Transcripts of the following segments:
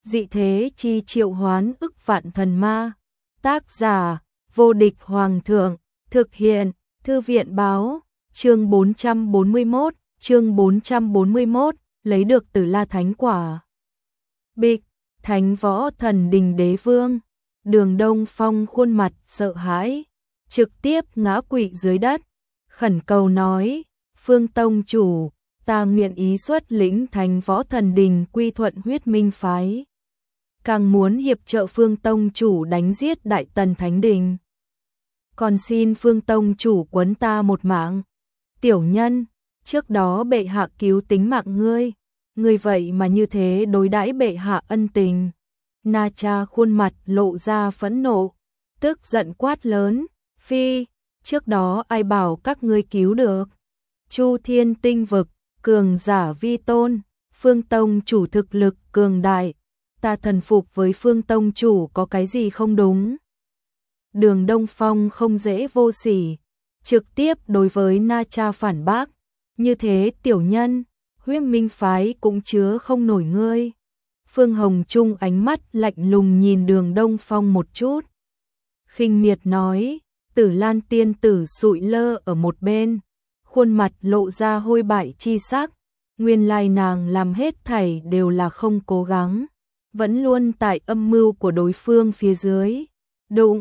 dị thế chi triệu hoán ức vạn thần ma. Tác giả, vô địch hoàng thượng, thực hiện, thư viện báo, chương 441, lấy được Tử La Thánh Quả. Bịch, Thánh Võ Thần Đình Đế Vương, Đường Đông Phong khuôn mặt sợ hãi, trực tiếp ngã quỵ dưới đất, khẩn cầu nói, Phương Tông chủ, ta nguyện ý xuất lĩnh Thánh Võ Thần Đình quy thuận Huyết Minh phái. Càng muốn hiệp trợ Phương Tông chủ đánh giết Đại Tần Thánh Đình. Còn xin Phương Tông chủ quấn ta một mạng. Tiểu nhân, trước đó bệ hạ cứu tính mạng ngươi vậy mà như thế đối đãi bệ hạ ân tình. Na Cha khuôn mặt lộ ra phẫn nộ, tức giận quát lớn, phi, trước đó ai bảo các ngươi cứu được. Chu Thiên Tinh Vực, cường giả vi tôn, Phương Tông chủ thực lực cường đại, ta thần phục với Phương Tông chủ có cái gì không đúng. Đường Đông Phong không dễ vô sỉ, trực tiếp đối với Na Cha phản bác, như thế tiểu nhân, Huyết Minh phái cũng chứa không nổi ngươi. Phương Hồng Trung ánh mắt lạnh lùng nhìn Đường Đông Phong một chút, khinh miệt nói, Tử Lan tiên tử sụi lơ ở một bên, khuôn mặt lộ ra hôi bại chi sắc, nguyên lai nàng làm hết thảy đều là không cố gắng, vẫn luôn tại âm mưu của đối phương phía dưới. Đụng,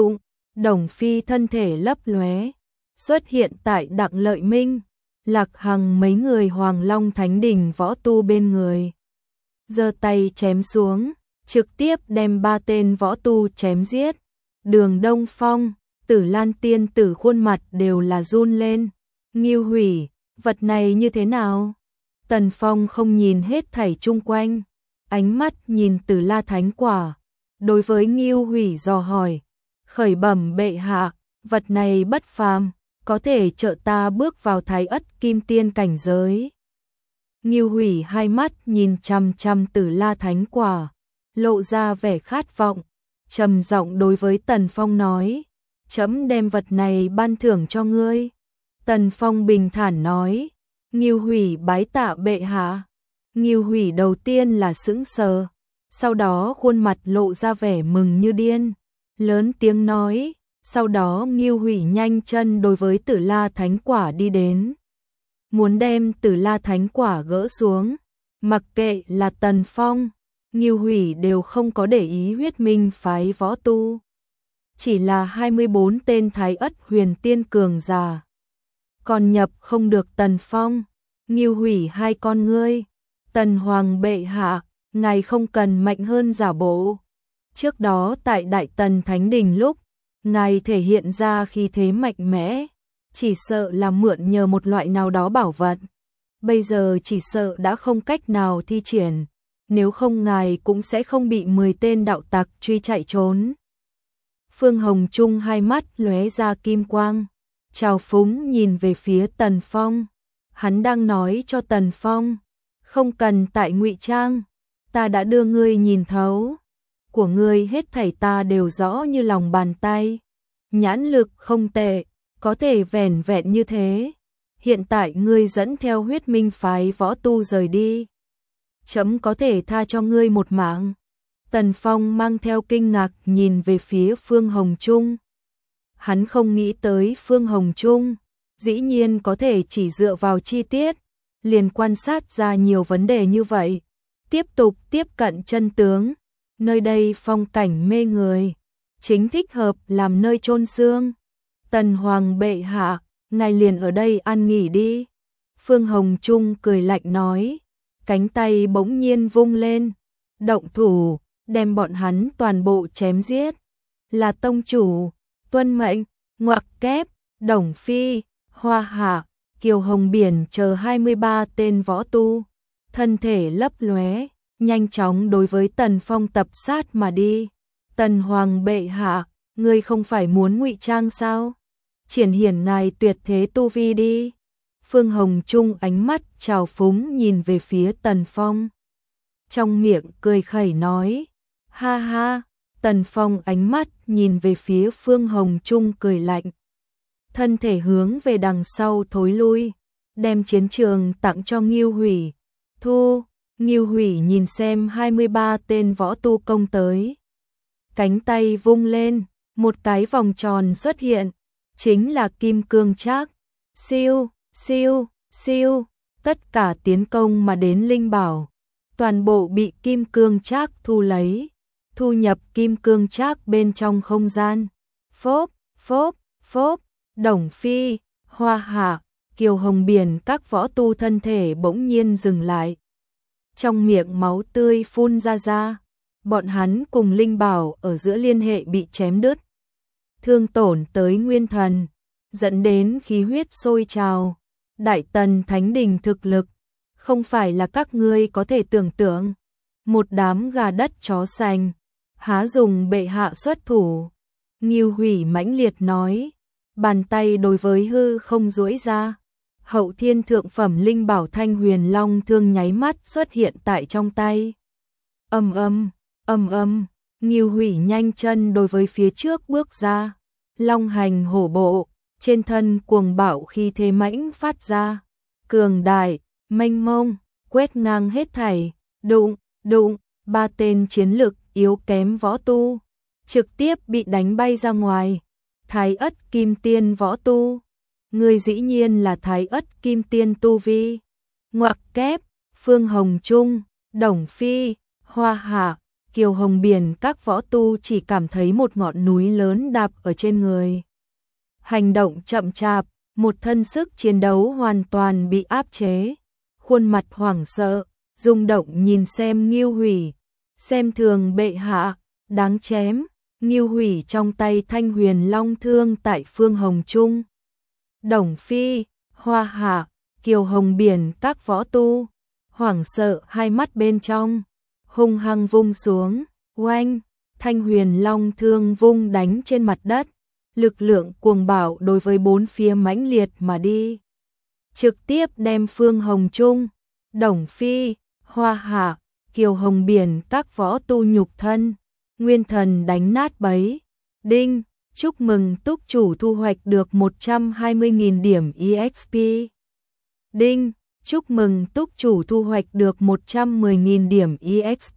Đồng Phi thân thể lấp lóe, xuất hiện tại Đặng Lợi Minh, Lạc Hằng mấy người Hoàng Long Thánh Đình võ tu bên người. Giơ tay chém xuống, trực tiếp đem 3 tên võ tu chém giết. Đường Đông Phong, Tử Lan tiên tử khuôn mặt đều là run lên. Ngưu Hủy, vật này như thế nào? Tần Phong không nhìn hết thảy chung quanh, ánh mắt nhìn Tử La Thánh Quả, đối với Ngưu Hủy dò hỏi, khởi bẩm bệ hạ, vật này bất phàm, có thể trợ ta bước vào Thái Ất Kim Tiên cảnh giới. Ngưu Hủy hai mắt nhìn chằm chằm Tử La Thánh Quả, lộ ra vẻ khát vọng, trầm giọng đối với Tần Phong nói, chấm đem vật này ban thưởng cho ngươi. Tần Phong bình thản nói, Ngưu Hủy bái tạ bệ hạ. Ngưu Hủy đầu tiên là sững sờ, sau đó khuôn mặt lộ ra vẻ mừng như điên, lớn tiếng nói, sau đó Ngưu Hủy nhanh chân đối với Tử La Thánh Quả đi đến, muốn đem Tử La Thánh Quả gỡ xuống. Mặc kệ là Tần Phong, Ngưu Hủy đều không có để ý Huyết Minh phái võ tu, chỉ là 24 tên Thái Ất huyền tiên cường giả, còn nhập không được Tần Phong. Ngưu Hủy hai con ngươi, Tần Hoàng bệ hạ, ngài không cần mạnh hơn giả bộ. Trước đó tại Đại Tần Thánh Đình lúc, ngài thể hiện ra khí thế mạnh mẽ, chỉ sợ là mượn nhờ một loại nào đó bảo vật. Bây giờ chỉ sợ đã không cách nào thi triển, nếu không ngài cũng sẽ không bị 10 tên đạo tặc truy chạy trốn. Phương Hồng Trung hai mắt lóe ra kim quang, trào phúng nhìn về phía Tần Phong. Hắn đang nói cho Tần Phong, không cần tại ngụy trang, ta đã đưa ngươi nhìn thấu, của ngươi hết thảy ta đều rõ như lòng bàn tay, nhãn lực không tệ, có thể vẻn vẹn như thế. Hiện tại ngươi dẫn theo Huyết Minh phái võ tu rời đi, chấm có thể tha cho ngươi một mạng. Tần Phong mang theo kinh ngạc nhìn về phía Phương Hồng Trung. Hắn không nghĩ tới Phương Hồng Trung dĩ nhiên có thể chỉ dựa vào chi tiết, liền quan sát ra nhiều vấn đề như vậy. Tiếp tục tiếp cận chân tướng, nơi đây phong cảnh mê người, chính thích hợp làm nơi chôn xương. Tần Hoàng bệ hạ, ngài liền ở đây ăn nghỉ đi. Phương Hồng Trung cười lạnh nói, cánh tay bỗng nhiên vung lên, động thủ, đem bọn hắn toàn bộ chém giết. Là tông chủ, tuân mệnh. Ngoặc kép, Đồng Phi, Hoa Hạ, Kiều Hồng Biển chờ 23 tên võ tu, thân thể lấp lóe, nhanh chóng đối với Tần Phong tập sát mà đi. Tần Hoàng bệ hạ, ngươi không phải muốn ngụy trang sao? Triển hiển ngài tuyệt thế tu vi đi. Phương Hồng Trung ánh mắt trào phúng nhìn về phía Tần Phong, trong miệng cười khẩy nói, ha ha. Tần Phong ánh mắt nhìn về phía Phương Hồng Trung cười lạnh, thân thể hướng về đằng sau thối lui, đem chiến trường tặng cho Ngưu Hủy. Thu, Ngưu Hủy nhìn xem 23 tên võ tu công tới. Cánh tay vung lên, một cái vòng tròn xuất hiện, chính là kim cương trác. Siêu, siêu, siêu, tất cả tiến công mà đến linh bảo, toàn bộ bị kim cương trác thu lấy, thu nhập kim cương trác bên trong không gian. Phốp, phốp, phốp, Đồng Phi, Hoa Hạ, Kiều Hồng Biển các võ tu thân thể bỗng nhiên dừng lại. Trong miệng máu tươi phun ra, bọn hắn cùng linh bảo ở giữa liên hệ bị chém đứt. Thương tổn tới nguyên thần, dẫn đến khí huyết sôi trào. Đại Tần Thánh Đình thực lực, không phải là các ngươi có thể tưởng tượng. Một đám gà đất chó sành, há dùng bệ hạ xuất thủ. Ngưu Hủy mãnh liệt nói, bàn tay đối với hư không duỗi ra. Hậu thiên thượng phẩm linh bảo Thanh Huyền Long thương nháy mắt xuất hiện tại trong tay. Ầm ầm, Ngưu Hủy nhanh chân đối với phía trước bước ra. Long hành hổ bộ, trên thân cuồng bạo khí thế mãnh phát ra. Cường đại, mênh mông, quét ngang hết thảy. Đụng, ba tên chiến lực yếu kém võ tu, trực tiếp bị đánh bay ra ngoài. Thái Ất Kim Tiên võ tu. Người dĩ nhiên là Thái Ất Kim Tiên tu vi. Ngoặc kép, Phương Hồng Trung, Đồng Phi, Hoa Hạ, Kiều Hồng Biển các võ tu chỉ cảm thấy một ngọn núi lớn đạp ở trên người. Hành động chậm chạp, một thân sức chiến đấu hoàn toàn bị áp chế. Khuôn mặt hoảng sợ, rung động nhìn xem Ngưu Hủy, xem thường bệ hạ, đáng chém. Ngưu Hủy trong tay Thanh Huyền Long thương tại Phương Hồng Trung. Đồng Phi, Hoa Hạ, Kiều Hồng Biển các võ tu, hoảng sợ hai mắt bên trong, hung hăng vung xuống, oanh, Thanh Huyền Long thương vung đánh trên mặt đất, lực lượng cuồng bạo đối với bốn phía mãnh liệt mà đi. Trực tiếp đem Phương Hồng Trung, Đồng Phi, Hoa Hạ, Kiều Hồng Biển các võ tu nhục thân, nguyên thần đánh nát bấy. Đinh, chúc mừng túc chủ thu hoạch được 120.000 điểm EXP. Đinh, chúc mừng túc chủ thu hoạch được 110.000 điểm EXP.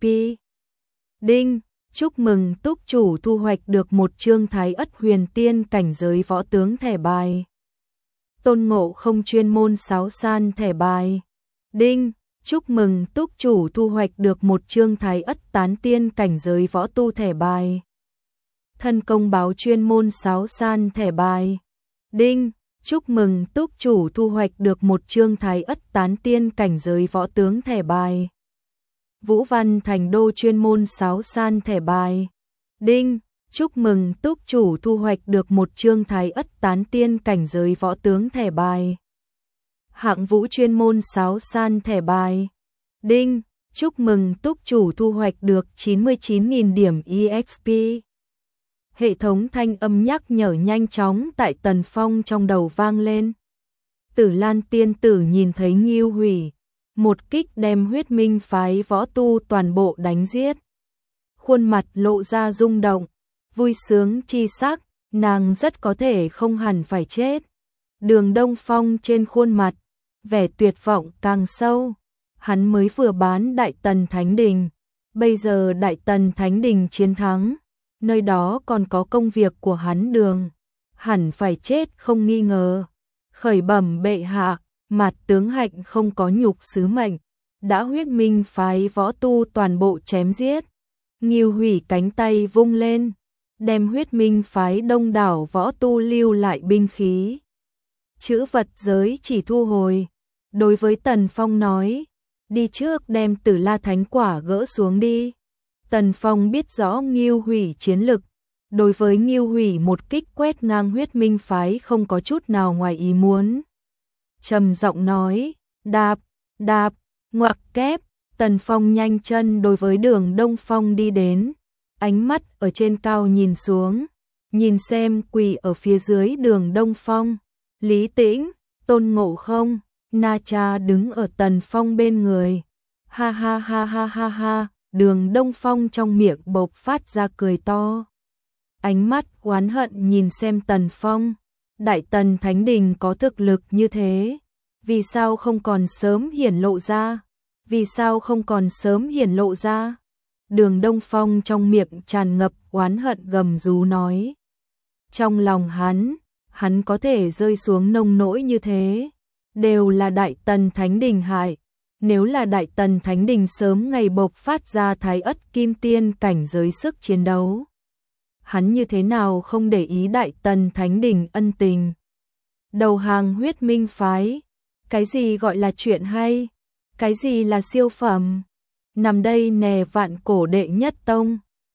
Đinh, chúc mừng túc chủ thu hoạch được một chương Thái Ất Huyền Tiên cảnh giới võ tướng thẻ bài. Tôn Ngộ Không chuyên môn 6 san thẻ bài. Đinh, chúc mừng túc chủ thu hoạch được một chương Thái Ất Tán Tiên cảnh giới võ tu thẻ bài. Thân công báo chuyên môn 6 san thẻ bài. Đinh, chúc mừng túc chủ thu hoạch được một chương Thái Ất Tán Tiên cảnh giới võ tướng thẻ bài. Vũ Văn Thành Đô chuyên môn 6 san thẻ bài. Đinh, chúc mừng túc chủ thu hoạch được một chương Thái Ất Tán Tiên cảnh giới võ tướng thẻ bài. Hạng Vũ chuyên môn 6 san thẻ bài. Đinh, chúc mừng túc chủ thu hoạch được 99.000 điểm EXP. Hệ thống thanh âm nhắc nhở nhanh chóng tại Tần Phong trong đầu vang lên. Tử Lan tiên tử nhìn thấy Ngưu Hủy, một kích đem Huyết Minh phái võ tu toàn bộ đánh giết. Khuôn mặt lộ ra rung động, vui sướng chi sắc, nàng rất có thể không hẳn phải chết. Đường Đông Phong trên khuôn mặt, vẻ tuyệt vọng càng sâu. Hắn mới vừa bán Đại Tần Thánh Đình, bây giờ Đại Tần Thánh Đình chiến thắng, nơi đó còn có công việc của hắn Đường, hẳn phải chết không nghi ngờ. Khởi bẩm bệ hạ, Mạt tướng hạnh không có nhục sứ mệnh, đã Huyết Minh phái võ tu toàn bộ chém giết. Ngưu Hủy cánh tay vung lên, đem Huyết Minh phái đông đảo võ tu lưu lại binh khí, chữ vật giới chỉ thu hồi. Đối với Tần Phong nói, đi trước đem Tử La Thánh Quả gỡ xuống đi. Tần Phong biết rõ Ngưu Hủy chiến lực, đối với Ngưu Hủy một kích quét ngang Huyết Minh phái không có chút nào ngoài ý muốn. Trầm giọng nói, đạp, ngoặc kép. Tần Phong nhanh chân đối với Đường Đông Phong đi đến, ánh mắt ở trên cao nhìn xuống, nhìn xem quỳ ở phía dưới Đường Đông Phong, Lý Tĩnh, Tôn Ngộ Không, Na Cha đứng ở Tần Phong bên người. Ha ha ha ha ha ha, Đường Đông Phong trong miệng bộc phát ra cười to. Ánh mắt oán hận nhìn xem Tần Phong, Đại Tần Thánh Đình có thực lực như thế, vì sao không còn sớm hiển lộ ra? vì sao không còn sớm hiển lộ ra? Đường Đông Phong trong miệng tràn ngập oán hận gầm rú nói. Trong lòng hắn có thể rơi xuống nông nỗi như thế, đều là Đại Tần Thánh Đình hại. Nếu là Đại Tần Thánh Đình sớm ngày bộc phát ra Thái Ất Kim Tiên cảnh giới sức chiến đấu, hắn như thế nào không để ý Đại Tần Thánh Đình ân tình. Đầu hàng Huyết Minh phái, cái gì gọi là chuyện hay, cái gì là siêu phẩm, nằm đây nè Vạn Cổ đệ nhất tông,